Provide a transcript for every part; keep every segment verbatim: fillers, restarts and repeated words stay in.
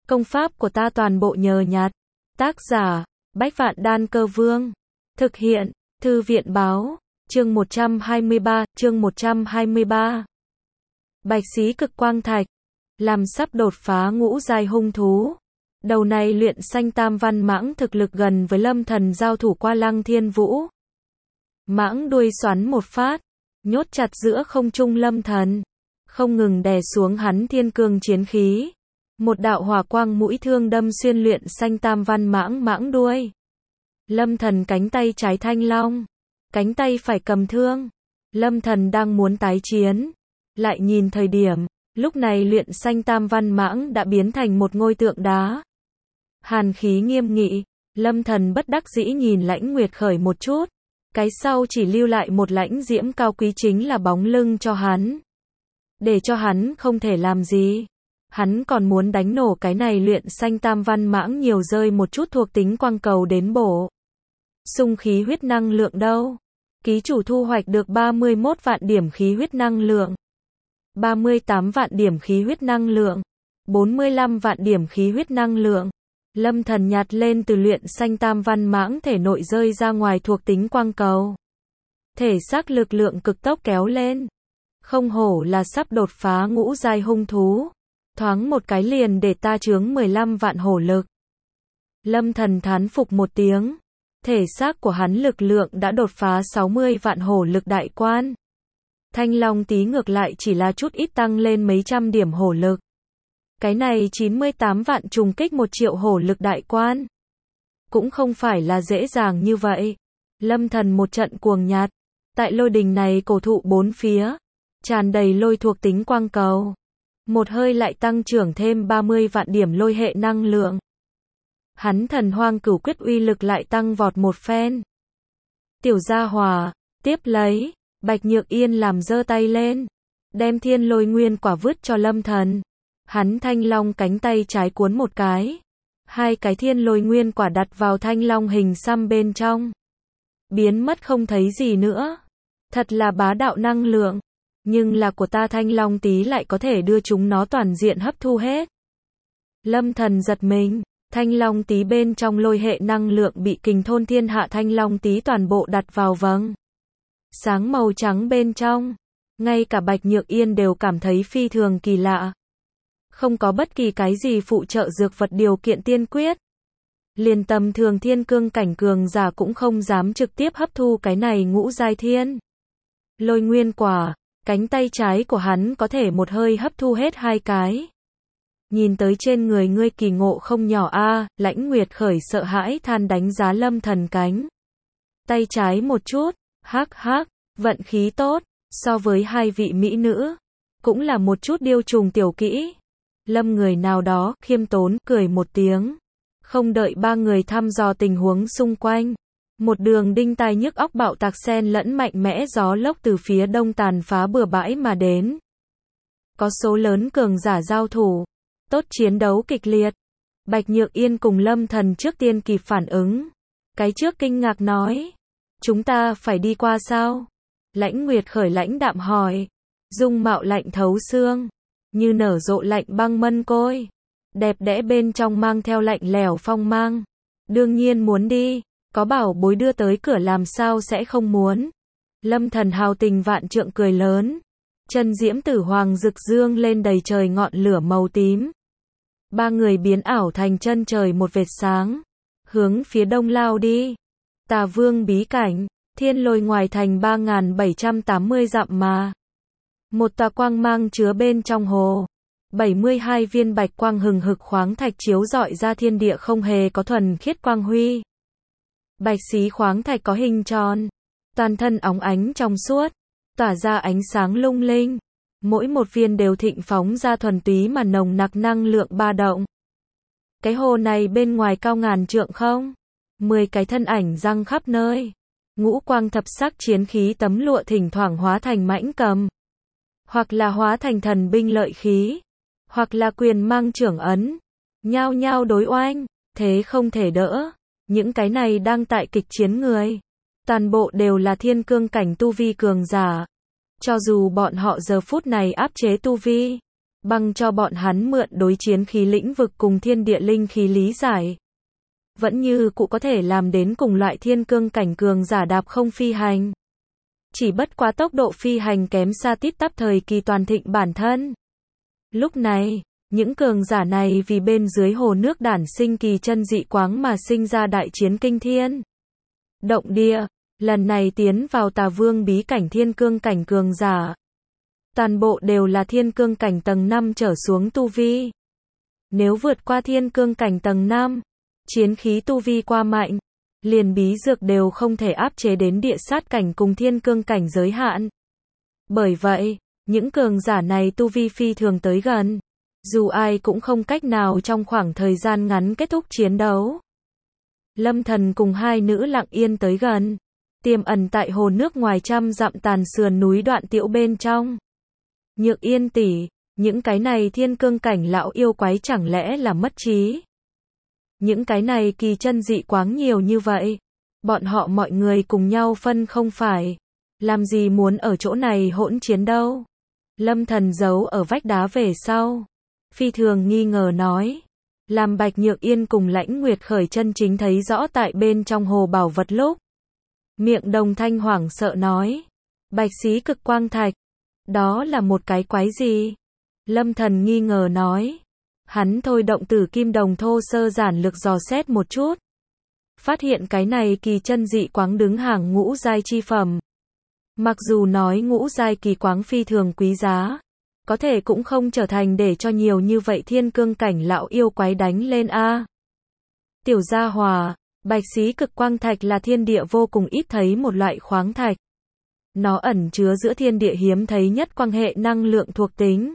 Công pháp của ta toàn bộ nhờ nhặt. Tác giả, Bách Vạn Đan Cơ Vương. Thực hiện, Thư viện Báo. Chương một trăm hai mươi ba, chương một trăm hai mươi ba. Bạch xí cực quang thạch. Làm sắp đột phá ngũ giai hung thú. Đầu này luyện sanh tam văn mãng thực lực gần với lâm thần giao thủ qua Lăng Thiên Vũ. Mãng đuôi xoắn một phát, nhốt chặt giữa không trung lâm thần, không ngừng đè xuống hắn thiên cương chiến khí. Một đạo hỏa quang mũi thương đâm xuyên luyện sanh tam văn mãng mãng đuôi. Lâm thần cánh tay trái thanh long, cánh tay phải cầm thương. Lâm thần đang muốn tái chiến, lại nhìn thời điểm, lúc này luyện sanh tam văn mãng đã biến thành một ngôi tượng đá. Hàn khí nghiêm nghị, lâm thần bất đắc dĩ nhìn Lãnh Nguyệt Khởi một chút. Cái sau chỉ lưu lại một lãnh diễm cao quý chính là bóng lưng cho hắn. Để cho hắn không thể làm gì. Hắn còn muốn đánh nổ cái này luyện sanh tam văn mãng nhiều rơi một chút thuộc tính quang cầu đến bổ. Xung khí huyết năng lượng đâu? Ký chủ thu hoạch được ba mươi mốt vạn điểm khí huyết năng lượng. ba mươi tám vạn điểm khí huyết năng lượng. bốn mươi lăm vạn điểm khí huyết năng lượng. Lâm thần nhặt lên từ luyện sanh tam văn mãng thể nội rơi ra ngoài thuộc tính quang cầu. Thể xác lực lượng cực tốc kéo lên. Không hổ là sắp đột phá ngũ giai hung thú. Thoáng một cái liền để ta chướng mười lăm vạn hổ lực. Lâm thần thán phục một tiếng. Thể xác của hắn lực lượng đã đột phá sáu mươi vạn hổ lực đại quan. Thanh long tí ngược lại chỉ là chút ít tăng lên mấy trăm điểm hổ lực. Cái này chín mươi tám vạn trùng kích một triệu hổ lực đại quan. Cũng không phải là dễ dàng như vậy. Lâm thần một trận cuồng nhạt. Tại lôi đình này cổ thụ bốn phía. Tràn đầy lôi thuộc tính quang cầu. Một hơi lại tăng trưởng thêm ba mươi vạn điểm lôi hệ năng lượng. Hắn thần hoang cửu quyết uy lực lại tăng vọt một phen. Tiểu gia hòa, tiếp lấy, Bạch Nhược Yên làm giơ tay lên. Đem thiên lôi nguyên quả vứt cho lâm thần. Hắn thanh long cánh tay trái cuốn một cái. Hai cái thiên lôi nguyên quả đặt vào thanh long hình xăm bên trong. Biến mất không thấy gì nữa. Thật là bá đạo năng lượng. Nhưng là của ta thanh long tí lại có thể đưa chúng nó toàn diện hấp thu hết. Lâm thần giật mình. Thanh long tí bên trong lôi hệ năng lượng bị kình thôn thiên hạ thanh long tí toàn bộ đặt vào vầng sáng màu trắng bên trong. Ngay cả Bạch Nhược Yên đều cảm thấy phi thường kỳ lạ. Không có bất kỳ cái gì phụ trợ dược vật điều kiện tiên quyết. Liền tầm thường thiên cương cảnh cường giả cũng không dám trực tiếp hấp thu cái này ngũ giai thiên lôi nguyên quả. Cánh tay trái của hắn có thể một hơi hấp thu hết hai cái. Nhìn tới trên người ngươi kỳ ngộ không nhỏ a. À, Lãnh Nguyệt Khởi sợ hãi than đánh giá lâm thần cánh tay trái một chút. Hắc hắc, vận khí tốt. So với hai vị mỹ nữ, cũng là một chút điêu trùng tiểu kỹ. Lâm người nào đó khiêm tốn cười một tiếng. Không đợi ba người thăm dò tình huống xung quanh. Một đường đinh tai nhức óc bạo tạc xen lẫn mạnh mẽ gió lốc từ phía đông tàn phá bừa bãi mà đến. Có số lớn cường giả giao thủ. Tốt chiến đấu kịch liệt. Bạch Nhược Yên cùng lâm thần trước tiên kịp phản ứng. Cái trước kinh ngạc nói. Chúng ta phải đi qua sao? Lãnh Nguyệt Khởi lãnh đạm hỏi. Dung mạo lạnh thấu xương. Như nở rộ lạnh băng mân côi. Đẹp đẽ bên trong mang theo lạnh lẽo phong mang. Đương nhiên muốn đi. Có bảo bối đưa tới cửa làm sao sẽ không muốn. Lâm thần hào tình vạn trượng cười lớn. Chân diễm tử hoàng rực dương lên đầy trời ngọn lửa màu tím. Ba người biến ảo thành chân trời một vệt sáng. Hướng phía đông lao đi. Tà Vương bí cảnh. Thiên lôi ngoài thành ba nghìn bảy trăm tám mươi dặm mà. Một tòa quang mang chứa bên trong hồ. bảy mươi hai viên bạch quang hừng hực khoáng thạch chiếu rọi ra thiên địa không hề có thuần khiết quang huy. Bạch xí khoáng thạch có hình tròn. Toàn thân óng ánh trong suốt. Tỏa ra ánh sáng lung linh. Mỗi một viên đều thịnh phóng ra thuần túy mà nồng nặc năng lượng ba động. Cái hồ này bên ngoài cao ngàn trượng không? Mười cái thân ảnh răng khắp nơi. Ngũ quang thập sắc chiến khí tấm lụa thỉnh thoảng hóa thành mãnh cầm. Hoặc là hóa thành thần binh lợi khí. Hoặc là quyền mang trưởng ấn. Nhao nhao đối oanh. Thế không thể đỡ. Những cái này đang tại kịch chiến người. Toàn bộ đều là thiên cương cảnh tu vi cường giả. Cho dù bọn họ giờ phút này áp chế tu vi. băng cho bọn hắn mượn đối chiến khí lĩnh vực cùng thiên địa linh khí lý giải. Vẫn như cụ có thể làm đến cùng loại thiên cương cảnh cường giả đạp không phi hành. Chỉ bất quá tốc độ phi hành kém xa tít tắp thời kỳ toàn thịnh bản thân. Lúc này, những cường giả này vì bên dưới hồ nước đản sinh kỳ chân dị quáng mà sinh ra đại chiến kinh thiên động địa, lần này tiến vào Tà Vương bí cảnh thiên cương cảnh cường giả. Toàn bộ đều là thiên cương cảnh tầng năm trở xuống tu vi. Nếu vượt qua thiên cương cảnh tầng năm, chiến khí tu vi qua mạnh, liền bí dược đều không thể áp chế đến địa sát cảnh cùng thiên cương cảnh giới hạn. Bởi vậy, những cường giả này tu vi phi thường tới gần. Dù ai cũng không cách nào trong khoảng thời gian ngắn kết thúc chiến đấu. Lâm Thần cùng hai nữ lặng yên tới gần, tiềm ẩn tại hồ nước ngoài trăm dặm tàn sườn núi Đoạn Tiễu bên trong. Nhược Yên tỷ, những cái này thiên cương cảnh lão yêu quái chẳng lẽ là mất trí? Những cái này kỳ chân dị quáng nhiều như vậy, bọn họ mọi người cùng nhau phân không phải, làm gì muốn ở chỗ này hỗn chiến đâu? Lâm Thần giấu ở vách đá về sau, phi thường nghi ngờ nói, làm Bạch Nhược Yên cùng Lãnh Nguyệt Khởi chân chính thấy rõ tại bên trong hồ bảo vật lúc. Miệng Đồng Thanh hoảng sợ nói, Bạch Xí Cực Quang Thạch, đó là một cái quái gì? Lâm Thần nghi ngờ nói, hắn thôi động Tử Kim Đồng thô sơ giản lược dò xét một chút, phát hiện cái này kỳ chân dị quáng đứng hàng ngũ giai chi phẩm. Mặc dù nói ngũ giai kỳ quáng phi thường quý giá, có thể cũng không trở thành để cho nhiều như vậy thiên cương cảnh lão yêu quái đánh lên a. Tiểu gia hòa, Bạch Xí Cực Quang Thạch là thiên địa vô cùng ít thấy một loại khoáng thạch. Nó ẩn chứa giữa thiên địa hiếm thấy nhất quang hệ năng lượng thuộc tính.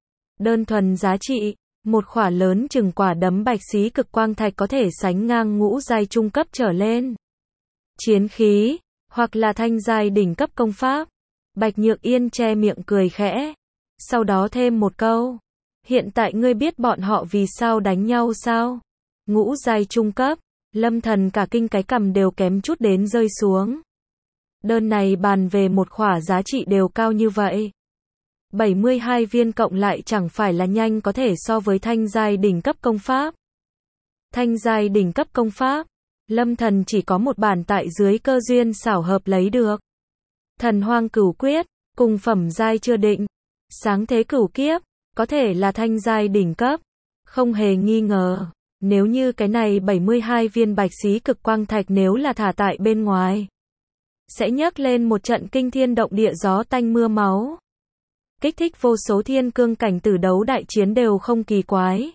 Đơn thuần giá trị, một khỏa lớn chừng quả đấm Bạch Xí Cực Quang Thạch có thể sánh ngang ngũ giai trung cấp trở lên. Chiến khí, hoặc là thanh giai đỉnh cấp công pháp. Bạch Nhược Yên che miệng cười khẽ, sau đó thêm một câu, hiện tại ngươi biết bọn họ vì sao đánh nhau sao? Ngũ giai trung cấp, Lâm Thần cả kinh cái cằm đều kém chút đến rơi xuống. Đơn này bàn về một khỏa giá trị đều cao như vậy. bảy mươi hai viên cộng lại chẳng phải là nhanh có thể so với thanh giai đỉnh cấp công pháp. Thanh giai đỉnh cấp công pháp, Lâm Thần chỉ có một bản tại dưới cơ duyên xảo hợp lấy được. Thần Hoang Cửu Quyết, cùng phẩm giai chưa định. Sáng thế cửu kiếp, có thể là thanh giai đỉnh cấp. Không hề nghi ngờ, nếu như cái này bảy mươi hai viên Bạch Xí Cực Quang Thạch nếu là thả tại bên ngoài, sẽ nhấc lên một trận kinh thiên động địa gió tanh mưa máu. Kích thích vô số thiên cương cảnh tử đấu đại chiến đều không kỳ quái.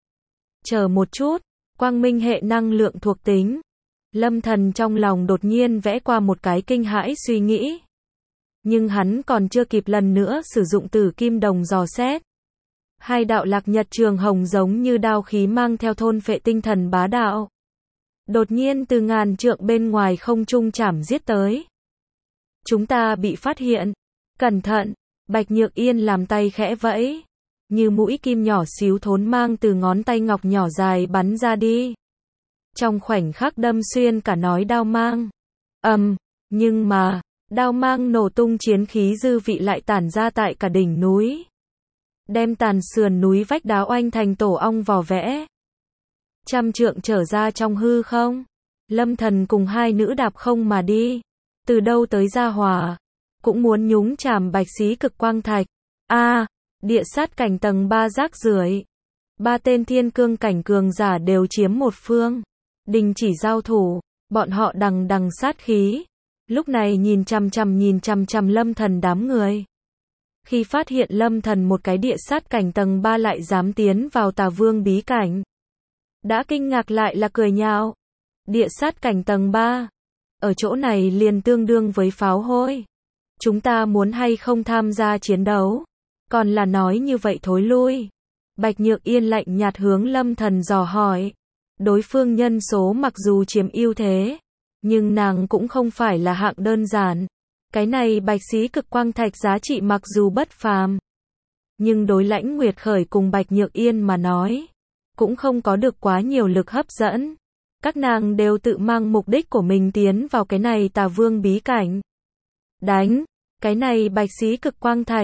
Chờ một chút, quang minh hệ năng lượng thuộc tính. Lâm Thần trong lòng đột nhiên vẽ qua một cái kinh hãi suy nghĩ. Nhưng hắn còn chưa kịp lần nữa sử dụng Tử Kim Đồng dò xét. Hai đạo Lạc Nhật Trường Hồng giống như đao khí mang theo thôn phệ tinh thần bá đạo. Đột nhiên từ ngàn trượng bên ngoài không trung chảm giết tới. Chúng ta bị phát hiện. Cẩn thận, Bạch Nhược Yên làm tay khẽ vẫy. Như mũi kim nhỏ xíu thốn mang từ ngón tay ngọc nhỏ dài bắn ra đi. Trong khoảnh khắc đâm xuyên cả nói đao mang. Ầm, um, nhưng mà, đao mang nổ tung chiến khí dư vị lại tản ra tại cả đỉnh núi. Đem tàn sườn núi vách đá oanh thành tổ ong vò vẽ. Trăm trượng trở ra trong hư không. Lâm Thần cùng hai nữ đạp không mà đi. Từ đâu tới gia hỏa, cũng muốn nhúng chàm Bạch Xí Cực Quang Thạch. A, à, địa sát cảnh tầng ba rác rưởi. Ba tên thiên cương cảnh cường giả đều chiếm một phương. Đình chỉ giao thủ, bọn họ đằng đằng sát khí. Lúc này nhìn chằm chằm nhìn chằm chằm Lâm Thần đám người. Khi phát hiện Lâm Thần một cái địa sát cảnh tầng ba lại dám tiến vào Tà Vương bí cảnh, đã kinh ngạc lại là cười nhạo. Địa sát cảnh tầng ba, ở chỗ này liền tương đương với pháo hôi. Chúng ta muốn hay không tham gia chiến đấu, còn là nói như vậy thối lui. Bạch Nhược Yên lạnh nhạt hướng Lâm Thần dò hỏi. Đối phương nhân số mặc dù chiếm ưu thế, nhưng nàng cũng không phải là hạng đơn giản. Cái này Bạch Xí Cực Quang Thạch giá trị mặc dù bất phàm, nhưng đối Lãnh Nguyệt Khởi cùng Bạch Nhược Yên mà nói, cũng không có được quá nhiều lực hấp dẫn. Các nàng đều tự mang mục đích của mình tiến vào cái này Tà Vương bí cảnh. Đánh, cái này Bạch Xí Cực Quang Thạch,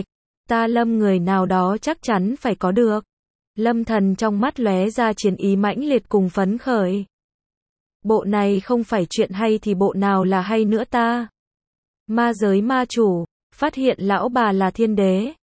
Ta Lâm người nào đó chắc chắn phải có được. Lâm Thần trong mắt lóe ra chiến ý mãnh liệt cùng phấn khởi. Bộ này không phải chuyện hay thì bộ nào là hay nữa ta? Ma giới ma chủ, phát hiện lão bà là thiên đế.